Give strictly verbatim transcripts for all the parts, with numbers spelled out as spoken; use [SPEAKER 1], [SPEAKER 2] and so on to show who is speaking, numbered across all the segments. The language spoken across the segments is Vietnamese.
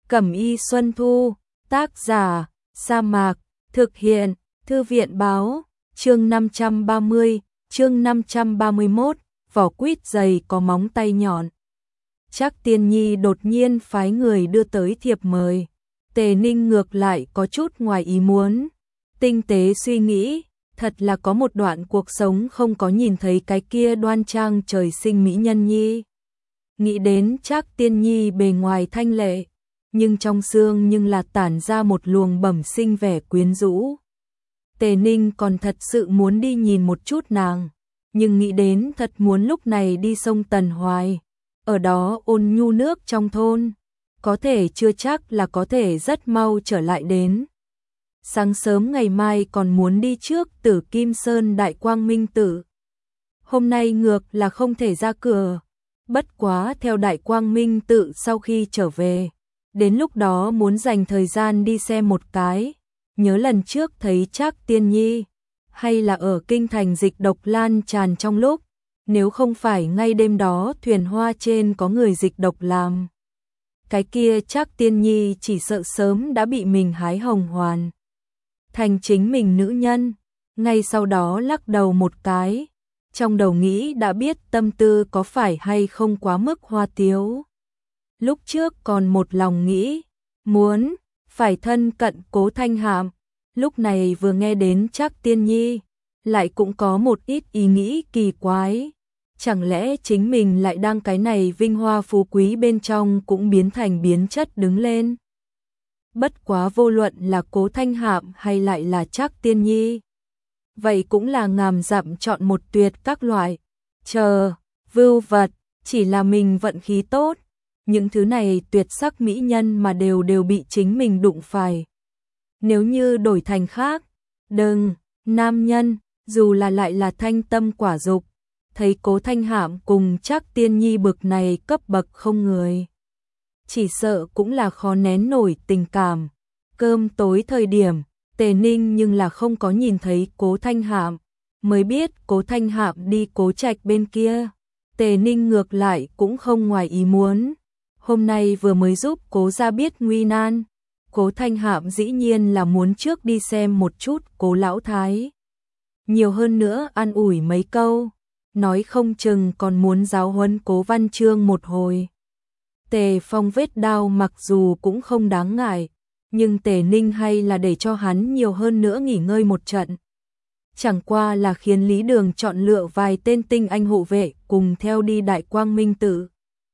[SPEAKER 1] Cẩm y Xuân Thu, tác giả, Sa Mạc, thực hiện, Thư viện báo, chương năm trăm ba mươi, chương năm trăm ba mươi mốt, vỏ quýt dày có móng tay nhọn. Trác Tiên Nhi đột nhiên phái người đưa tới thiệp mời. Tề Ninh ngược lại có chút ngoài ý muốn. Tinh tế suy nghĩ, thật là có một đoạn cuộc sống không có nhìn thấy cái kia đoan trang trời sinh mỹ nhân nhi. Nghĩ đến Trác Tiên Nhi bề ngoài thanh lệ, nhưng trong xương nhưng là tản ra một luồng bẩm sinh vẻ quyến rũ. Tề Ninh còn thật sự muốn đi nhìn một chút nàng, nhưng nghĩ đến thật muốn lúc này đi sông Tần Hoài, ở đó ôn nhu nước trong thôn, có thể chưa chắc là có thể rất mau trở lại đến. Sáng sớm ngày mai còn muốn đi trước Tử Kim Sơn Đại Quang Minh Tự. Hôm nay ngược là không thể ra cửa, bất quá theo Đại Quang Minh Tự sau khi trở về, đến lúc đó muốn dành thời gian đi xem một cái. Nhớ lần trước thấy Trác Tiên Nhi, hay là ở kinh thành dịch độc lan tràn trong lúc, nếu không phải ngay đêm đó thuyền hoa trên có người dịch độc làm. Cái kia Trác Tiên Nhi chỉ sợ sớm đã bị mình hái hồng hoàn thành chính mình nữ nhân. Ngay sau đó lắc đầu một cái, trong đầu nghĩ đã biết tâm tư có phải hay không quá mức hoa tiếu. Lúc trước còn một lòng nghĩ, muốn, phải thân cận Cố Thanh Hạm, lúc này vừa nghe đến Trác Tiên Nhi, lại cũng có một ít ý nghĩ kỳ quái. Chẳng lẽ chính mình lại đang cái này vinh hoa phú quý bên trong cũng biến thành biến chất đứng lên? Bất quá vô luận là Cố Thanh Hạm hay lại là Trác Tiên Nhi, vậy cũng là ngàm dặm chọn một tuyệt các loại. Chờ, vưu vật, chỉ là mình vận khí tốt, những thứ này tuyệt sắc mỹ nhân mà đều đều bị chính mình đụng phải. Nếu như đổi thành khác, đừng, nam nhân, dù là lại là thanh tâm quả dục, thấy Cố Thanh Hạm cùng Trác Tiên Nhi bực này cấp bậc không người, chỉ sợ cũng là khó nén nổi tình cảm. Cơm tối thời điểm, Tề Ninh nhưng là không có nhìn thấy Cố Thanh Hạm, mới biết Cố Thanh Hạm đi Cố Trạch bên kia. Tề Ninh ngược lại cũng không ngoài ý muốn. Hôm nay vừa mới giúp Cố gia biết nguy nan, Cố Thanh Hạm dĩ nhiên là muốn trước đi xem một chút Cố lão thái. Nhiều hơn nữa an ủi mấy câu, nói không chừng còn muốn giáo huấn Cố Văn Chương một hồi. Tề Phong vết đao mặc dù cũng không đáng ngại, nhưng Tề Ninh hay là để cho hắn nhiều hơn nữa nghỉ ngơi một trận. Chẳng qua là khiến Lý Đường chọn lựa vài tên tinh anh hộ vệ cùng theo đi Đại Quang Minh Tự.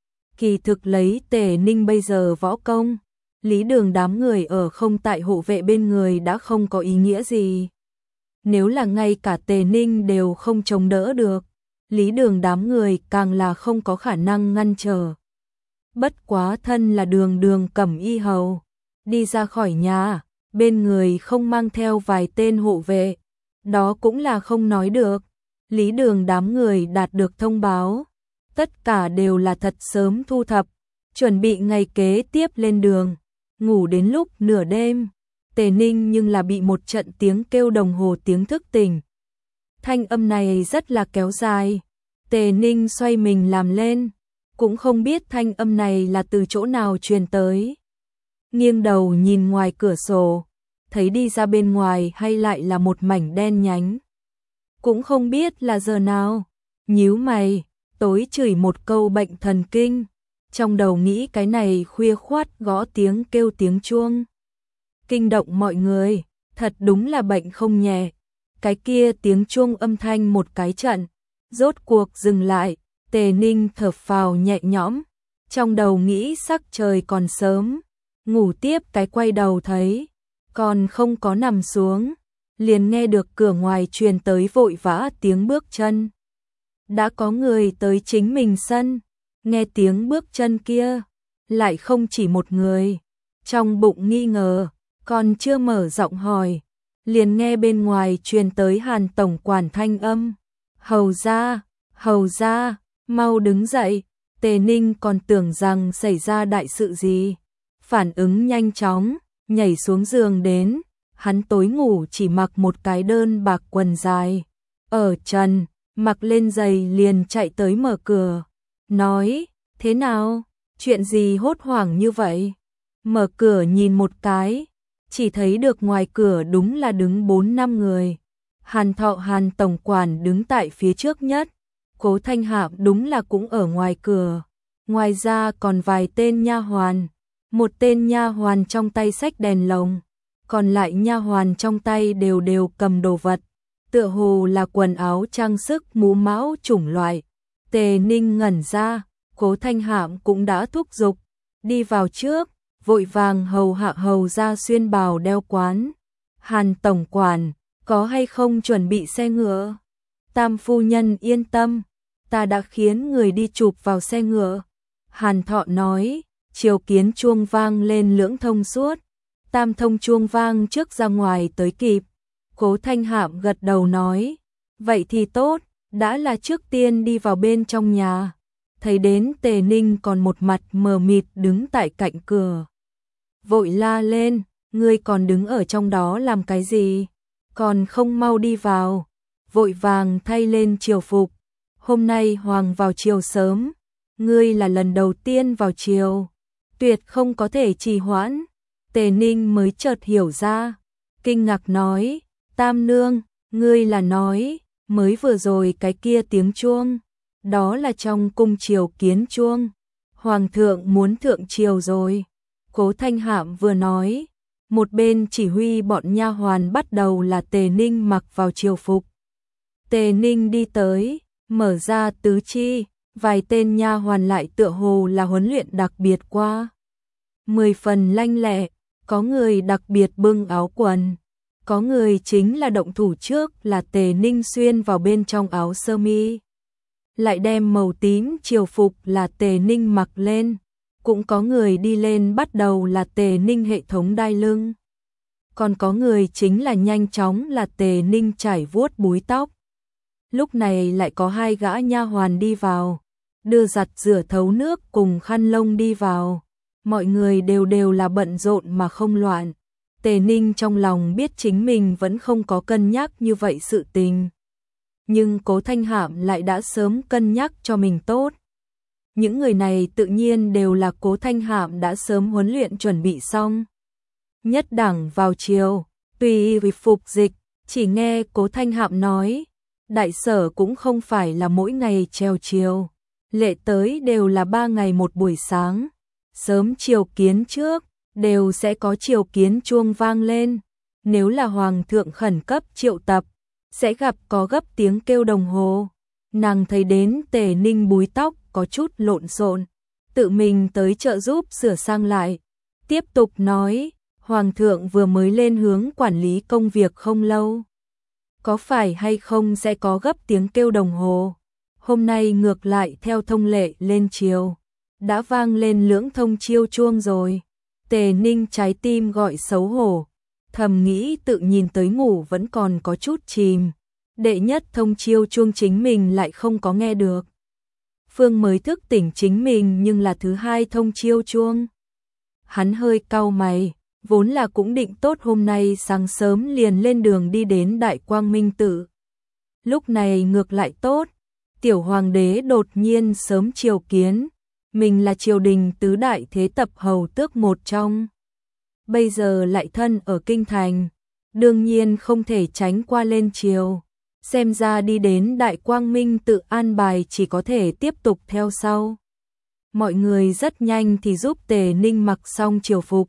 [SPEAKER 1] Kỳ thực lấy Tề Ninh bây giờ võ công, Lý Đường đám người ở không tại hộ vệ bên người đã không có ý nghĩa gì. Nếu là ngay cả Tề Ninh đều không chống đỡ được, Lý Đường đám người càng là không có khả năng ngăn trở. Bất quá thân là Đường Đường Cẩm y hầu, đi ra khỏi nhà, bên người không mang theo vài tên hộ vệ, đó cũng là không nói được. Lý Đường đám người đạt được thông báo, tất cả đều là thật sớm thu thập, chuẩn bị ngày kế tiếp lên đường. Ngủ đến lúc nửa đêm, Tề Ninh nhưng là bị một trận tiếng kêu đồng hồ tiếng thức tỉnh. Thanh âm này rất là kéo dài. Tề Ninh xoay mình làm lên, cũng không biết thanh âm này là từ chỗ nào truyền tới. Nghiêng đầu nhìn ngoài cửa sổ, thấy đi ra bên ngoài hay lại là một mảnh đen nhánh. Cũng không biết là giờ nào, nhíu mày, tối chửi một câu bệnh thần kinh. Trong đầu nghĩ cái này khuya khoát gõ tiếng kêu tiếng chuông, kinh động mọi người, thật đúng là bệnh không nhẹ. Cái kia tiếng chuông âm thanh một cái trận, rốt cuộc dừng lại. Tề Ninh thở phào nhẹ nhõm, trong đầu nghĩ sắc trời còn sớm, ngủ tiếp cái quay đầu thấy, còn không có nằm xuống, liền nghe được cửa ngoài truyền tới vội vã tiếng bước chân. Đã có người tới chính mình sân, nghe tiếng bước chân kia, lại không chỉ một người. Trong bụng nghi ngờ, còn chưa mở giọng hỏi, liền nghe bên ngoài truyền tới Hàn tổng quản thanh âm. Hầu gia, hầu gia, mau đứng dậy. Tề Ninh còn tưởng rằng xảy ra đại sự gì, phản ứng nhanh chóng, nhảy xuống giường đến. Hắn tối ngủ chỉ mặc một cái đơn bạc quần dài, ở trần, mặc lên giày liền chạy tới mở cửa, nói, thế nào, chuyện gì hốt hoảng như vậy? Mở cửa nhìn một cái, chỉ thấy được ngoài cửa đúng là đứng bốn năm người. Hàn Thọ Hàn tổng quản đứng tại phía trước nhất, Cố Thanh Hạm đúng là cũng ở ngoài cửa. Ngoài ra còn vài tên nha hoàn, một tên nha hoàn trong tay xách đèn lồng, còn lại nha hoàn trong tay đều đều cầm đồ vật, tựa hồ là quần áo trang sức mũ mão chủng loại. Tề Ninh ngẩn ra, Cố Thanh Hạm cũng đã thúc giục, đi vào trước, vội vàng hầu hạ hầu ra xuyên bào đeo quán. Hàn tổng quản, có hay không chuẩn bị xe ngựa? Tam phu nhân yên tâm, ta đã khiến người đi chụp vào xe ngựa. Hàn Thọ nói, triều kiến chuông vang lên lưỡng thông suốt, tam thông chuông vang trước ra ngoài tới kịp. Cố Thanh Hạm gật đầu nói, vậy thì tốt, đã là trước tiên đi vào bên trong nhà. Thấy đến Tề Ninh còn một mặt mờ mịt đứng tại cạnh cửa. Vội la lên, ngươi còn đứng ở trong đó làm cái gì? Còn không mau đi vào. Vội vàng thay lên triều phục. Hôm nay hoàng vào triều sớm, ngươi là lần đầu tiên vào triều, tuyệt không có thể trì hoãn. Tề Ninh mới chợt hiểu ra, kinh ngạc nói, Tam nương, ngươi là nói, mới vừa rồi cái kia tiếng chuông, đó là trong cung triều kiến chuông, hoàng thượng muốn thượng triều rồi. Cố Thanh Hạm vừa nói, một bên chỉ huy bọn nha hoàn bắt đầu là Tề Ninh mặc vào triều phục. Tề Ninh đi tới, mở ra tứ chi, vài tên nha hoàn lại tựa hồ là huấn luyện đặc biệt qua. Mười phần lanh lẹ, có người đặc biệt bưng áo quần, có người chính là động thủ trước là Tề Ninh xuyên vào bên trong áo sơ mi. Lại đem màu tím triều phục là Tề Ninh mặc lên, cũng có người đi lên bắt đầu là Tề Ninh hệ thống đai lưng. Còn có người chính là nhanh chóng là Tề Ninh chải vuốt búi tóc. Lúc này lại có hai gã nha hoàn đi vào, đưa giặt rửa thấu nước cùng khăn lông đi vào. Mọi người đều đều là bận rộn mà không loạn. Tề Ninh trong lòng biết chính mình vẫn không có cân nhắc như vậy sự tình. Nhưng Cố Thanh Hạm lại đã sớm cân nhắc cho mình tốt. Những người này tự nhiên đều là Cố Thanh Hạm đã sớm huấn luyện chuẩn bị xong. Nhất đẳng vào triều, tùy vì phục dịch, chỉ nghe Cố Thanh Hạm nói, đại sở cũng không phải là mỗi ngày treo triều, lệ tới đều là ba ngày một buổi sáng, sớm triều kiến trước, đều sẽ có triều kiến chuông vang lên, nếu là hoàng thượng khẩn cấp triệu tập, sẽ gặp có gấp tiếng kêu đồng hồ. Nàng thấy đến Tề Ninh búi tóc có chút lộn xộn, tự mình tới trợ giúp sửa sang lại, tiếp tục nói, hoàng thượng vừa mới lên hướng quản lý công việc không lâu, có phải hay không sẽ có gấp tiếng kêu đồng hồ. Hôm nay ngược lại theo thông lệ lên triều, đã vang lên lưỡng thông chiêu chuông rồi. Tề Ninh trái tim gọi xấu hổ, thầm nghĩ tự nhìn tới ngủ vẫn còn có chút chìm. Đệ nhất thông chiêu chuông chính mình lại không có nghe được. Phương mới thức tỉnh chính mình nhưng là thứ hai thông chiêu chuông. Hắn hơi cau mày, vốn là cũng định tốt hôm nay sáng sớm liền lên đường đi đến Đại Quang Minh Tự. Lúc này ngược lại tốt, tiểu hoàng đế đột nhiên sớm triều kiến, mình là triều đình tứ đại thế tập hầu tước một trong. Bây giờ lại thân ở kinh thành, đương nhiên không thể tránh qua lên triều. Xem ra đi đến Đại Quang Minh Tự an bài chỉ có thể tiếp tục theo sau. Mọi người rất nhanh thì giúp Tề Ninh mặc xong triều phục.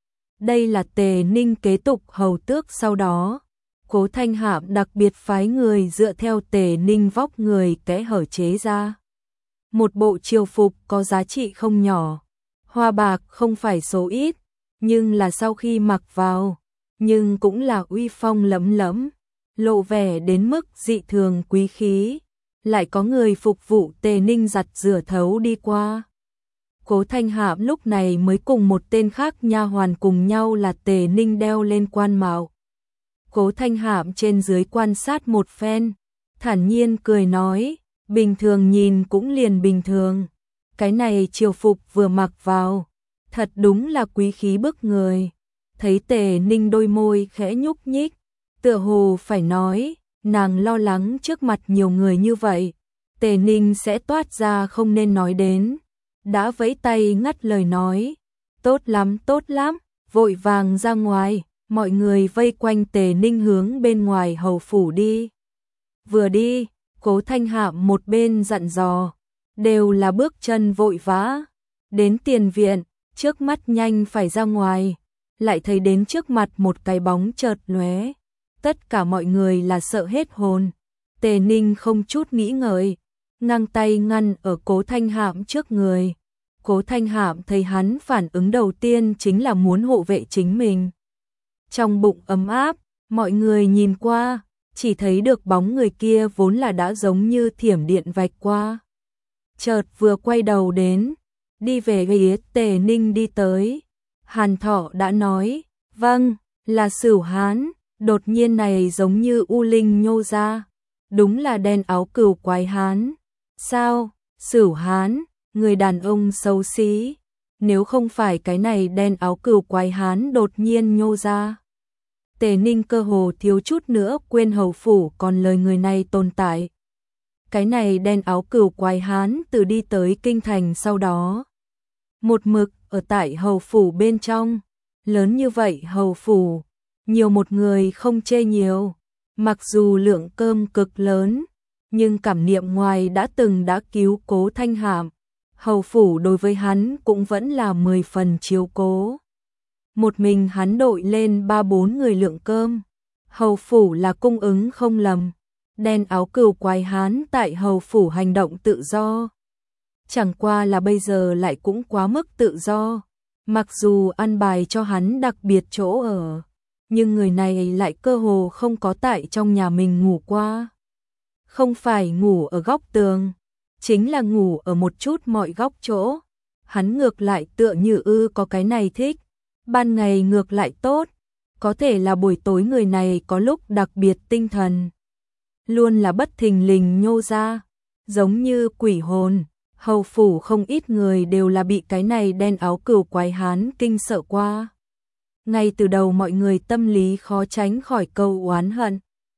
[SPEAKER 1] Đây là Tề Ninh kế tục hầu tước sau đó. Cố Thanh Hạm đặc biệt phái người dựa theo Tề Ninh vóc người kẽ hở chế ra. Một bộ triều phục có giá trị không nhỏ. Hoa bạc không phải số ít, nhưng là sau khi mặc vào, nhưng cũng là uy phong lẫm lẫm, lộ vẻ đến mức dị thường quý khí. Lại có người phục vụ Tề Ninh giặt rửa thấu đi qua. Cố Thanh Hạm lúc này mới cùng một tên khác nha hoàn cùng nhau là Tề Ninh đeo lên quan mạo. Cố Thanh Hạm trên dưới quan sát một phen, thản nhiên cười nói, bình thường nhìn cũng liền bình thường. Cái này triều phục vừa mặc vào, thật đúng là quý khí bức người. Thấy Tề Ninh đôi môi khẽ nhúc nhích, tựa hồ phải nói, nàng lo lắng trước mặt nhiều người như vậy, Tề Ninh sẽ toát ra không nên nói đến. Đã vẫy tay ngắt lời nói, Tốt lắm, tốt lắm, vội vàng ra ngoài, mọi người vây quanh Tề Ninh hướng bên ngoài hầu phủ đi. Vừa đi, Cố Thanh Hạm một bên dặn dò, đều là bước chân vội vã, đến tiền viện, trước mắt nhanh phải ra ngoài, lại thấy đến trước mặt một cái bóng chợt lóe, tất cả mọi người là sợ hết hồn. Tề Ninh không chút nghĩ ngợi, ngang tay ngăn ở Cố Thanh Hạm trước người. Cố Thanh Hạm thấy hắn phản ứng đầu tiên chính là muốn hộ vệ chính mình. Trong bụng ấm áp, mọi người nhìn qua, chỉ thấy được bóng người kia vốn là đã giống như thiểm điện vạch qua. Chợt vừa quay đầu đến, đi về phía Tề Ninh đi tới. Hàn Thọ đã nói, vâng, là Sửu Hán, đột nhiên này giống như u linh nhô ra. Đúng là đen áo cừu quái hán. Sao, Sửu Hán, người đàn ông xấu xí, nếu không phải cái này đen áo cừu quái hán đột nhiên nhô ra. Tề Ninh cơ hồ thiếu chút nữa quên hầu phủ còn lời người này tồn tại. Cái này đen áo cừu quái hán từ đi tới kinh thành sau đó, một mực ở tại hầu phủ bên trong, lớn như vậy hầu phủ, nhiều một người không chê nhiều, mặc dù lượng cơm cực lớn, nhưng cảm niệm ngoài đã từng đã cứu Cố Thanh Hạm, hầu phủ đối với hắn cũng vẫn là mười phần chiếu cố. Một mình hắn đội lên ba bốn người lượng cơm, hầu phủ là cung ứng không lầm. Đen áo cừu quái hán tại hầu phủ hành động tự do, chẳng qua là bây giờ lại cũng quá mức tự do. Mặc dù ăn bài cho hắn đặc biệt chỗ ở, nhưng người này lại cơ hồ không có tại trong nhà mình ngủ qua. Không phải ngủ ở góc tường, chính là ngủ ở một chút mọi góc chỗ. Hắn ngược lại tựa như ư có cái này thích, ban ngày ngược lại tốt, có thể là buổi tối người này có lúc đặc biệt tinh thần, luôn là bất thình lình nhô ra, giống như quỷ hồn. Hầu phủ không ít người đều là bị cái này đen áo cừu quái hán kinh sợ qua. Ngay từ đầu mọi người tâm lý khó tránh khỏi câu oán hận.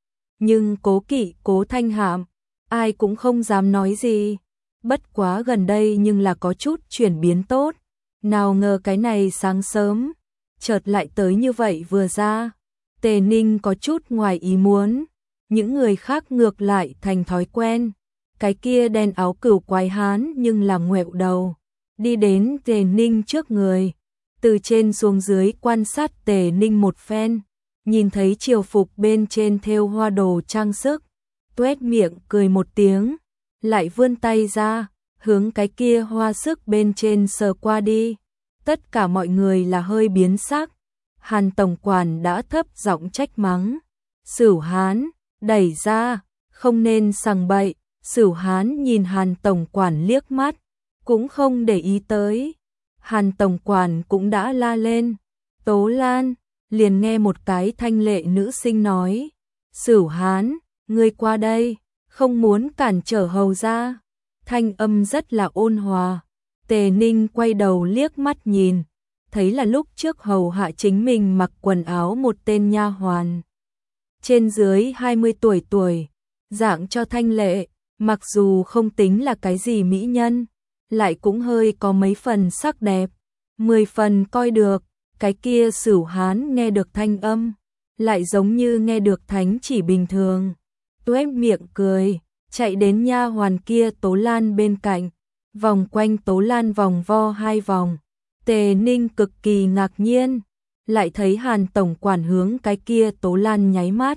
[SPEAKER 1] Nhưng Cố Kỵ, Cố Thanh Hạm, ai cũng không dám nói gì. Bất quá gần đây nhưng là có chút chuyển biến tốt. Nào ngờ cái này sáng sớm, chợt lại tới như vậy vừa ra. Tề Ninh có chút ngoài ý muốn, những người khác ngược lại thành thói quen. Cái kia đen áo cừu quái hán nhưng là ngoẹo đầu, đi đến Tề Ninh trước người, từ trên xuống dưới quan sát Tề Ninh một phen, nhìn thấy triều phục bên trên thêu hoa đồ trang sức, tuét miệng cười một tiếng, lại vươn tay ra, hướng cái kia hoa sức bên trên sờ qua đi. Tất cả mọi người là hơi biến sắc. Hàn tổng quản đã thấp giọng trách mắng, Sửu Hán, đẩy ra, không nên sằng bậy. Sửu Hán nhìn Hàn tổng quản liếc mắt, cũng không để ý tới. Hàn tổng quản cũng đã la lên, Tố Lan, liền nghe một cái thanh lệ nữ sinh nói, Sửu Hán, ngươi qua đây, không muốn cản trở hầu ra. Thanh âm rất là ôn hòa. Tề Ninh quay đầu liếc mắt nhìn, thấy là lúc trước hầu hạ chính mình mặc quần áo một tên nha hoàn, trên dưới hai mươi tuổi tuổi, dạng cho thanh lệ. Mặc dù không tính là cái gì mỹ nhân, lại cũng hơi có mấy phần sắc đẹp, mười phần coi được. Cái kia Sửu Hán nghe được thanh âm, lại giống như nghe được thánh chỉ bình thường, tuét miệng cười, chạy đến nha hoàn kia Tố Lan bên cạnh, vòng quanh Tố Lan vòng vo hai vòng. Tề Ninh cực kỳ ngạc nhiên, lại thấy Hàn tổng quản hướng cái kia Tố Lan nháy mắt.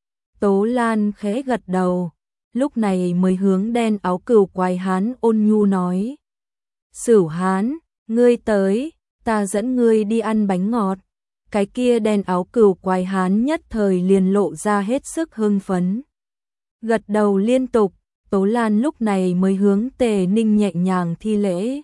[SPEAKER 1] Tố Lan khẽ gật đầu, lúc này mới hướng đen áo cừu quái hán ôn nhu nói, Sửu Hán, ngươi tới, ta dẫn ngươi đi ăn bánh ngọt. Cái kia đen áo cừu quái hán nhất thời liền lộ ra hết sức hưng phấn, gật đầu liên tục. Tố Lan lúc này mới hướng Tề Ninh nhẹ nhàng thi lễ,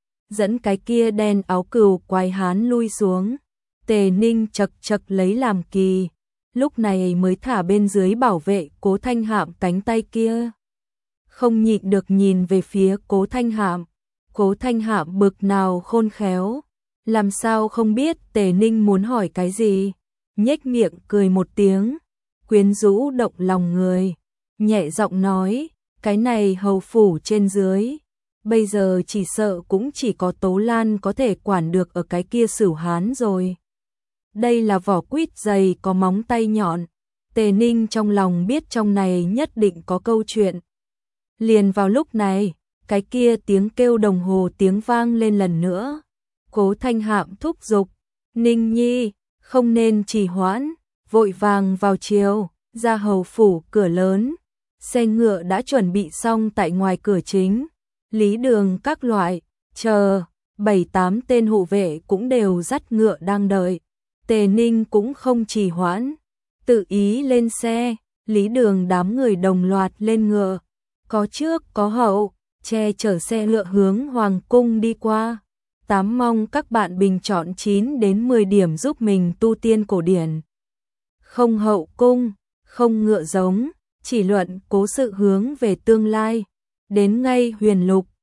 [SPEAKER 1] dẫn cái kia đen áo cừu quái hán lui xuống. Tề Ninh chật chật lấy làm kỳ, lúc này mới thả bên dưới bảo vệ Cố Thanh Hạm cánh tay kia, không nhịn được nhìn về phía Cố Thanh Hạm. Cố Thanh Hạm bực nào khôn khéo, làm sao không biết Tề Ninh muốn hỏi cái gì, nhếch miệng cười một tiếng, quyến rũ động lòng người, nhẹ giọng nói, cái này hầu phủ trên dưới, bây giờ chỉ sợ cũng chỉ có Tố Lan có thể quản được ở cái kia Sửu Hán rồi. Đây là vỏ quýt dày có móng tay nhọn, Tề Ninh trong lòng biết trong này nhất định có câu chuyện. Liền vào lúc này, cái kia tiếng kêu đồng hồ tiếng vang lên lần nữa. Cố Thanh Hạm thúc giục, Ninh Nhi, không nên trì hoãn, vội vàng vào chiều, ra hầu phủ cửa lớn. Xe ngựa đã chuẩn bị xong tại ngoài cửa chính, lý đường các loại, chờ, bảy tám tên hộ vệ cũng đều dắt ngựa đang đợi. Tề Ninh cũng không trì hoãn, tự ý lên xe, lý đường đám người đồng loạt lên ngựa, có trước có hậu, che chở xe ngựa hướng Hoàng cung đi qua. Tám mong các bạn bình chọn chín đến mười điểm giúp mình tu tiên cổ điển. Không hậu cung, không ngựa giống, chỉ luận cố sự hướng về tương lai. Đến ngay Huyền Lục,